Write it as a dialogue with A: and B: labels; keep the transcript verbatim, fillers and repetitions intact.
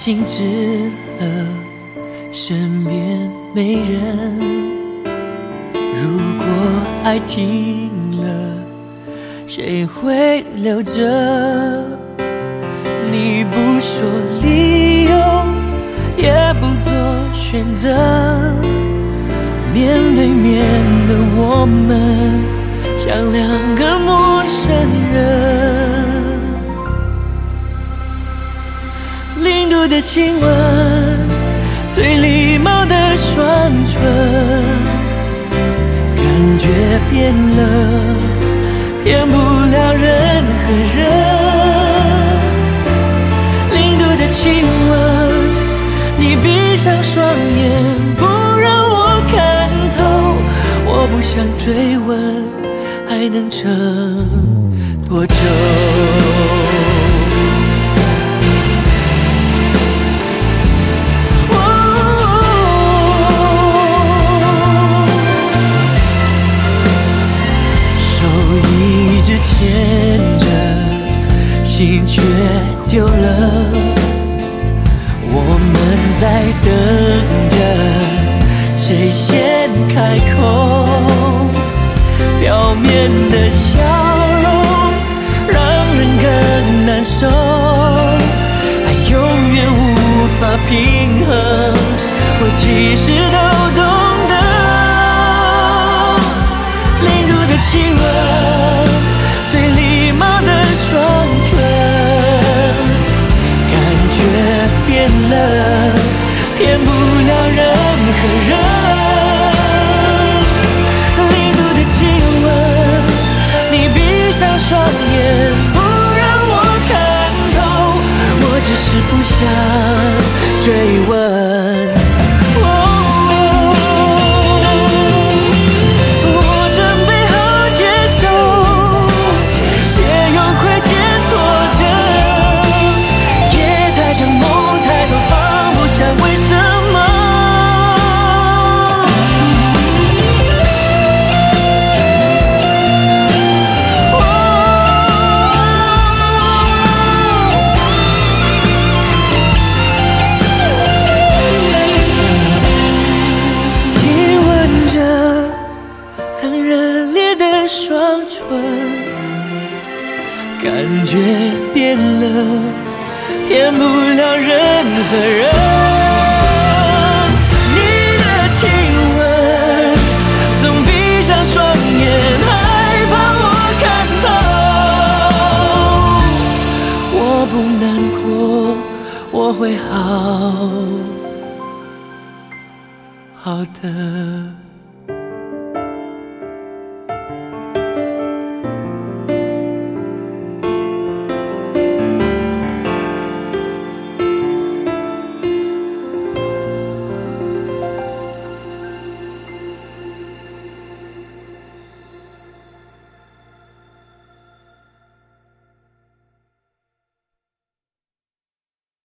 A: 静止了，身边没人。如果爱停了，谁会留着？你不说理由，也不做选择，面对面的我们像两个陌生人。零度的亲吻，最礼貌的双唇，感觉变了，骗不了任何人。零度的亲吻，你闭上双眼，不让我看透。我不想追问，还能撑多久？牵着，心却丢了。我们在等着，谁先开口？表面的笑容让人更难受，爱永远无法平衡。我其实都懂得，零度的亲吻，最礼貌的双唇，感觉变了，骗不了任何人。零度的亲吻，你闭上双眼，不让我看透。我只是不想追问。双唇，感觉变了，骗不了任何人。你的亲吻，总闭上双眼，害怕我看透。我不难过，我会好好的。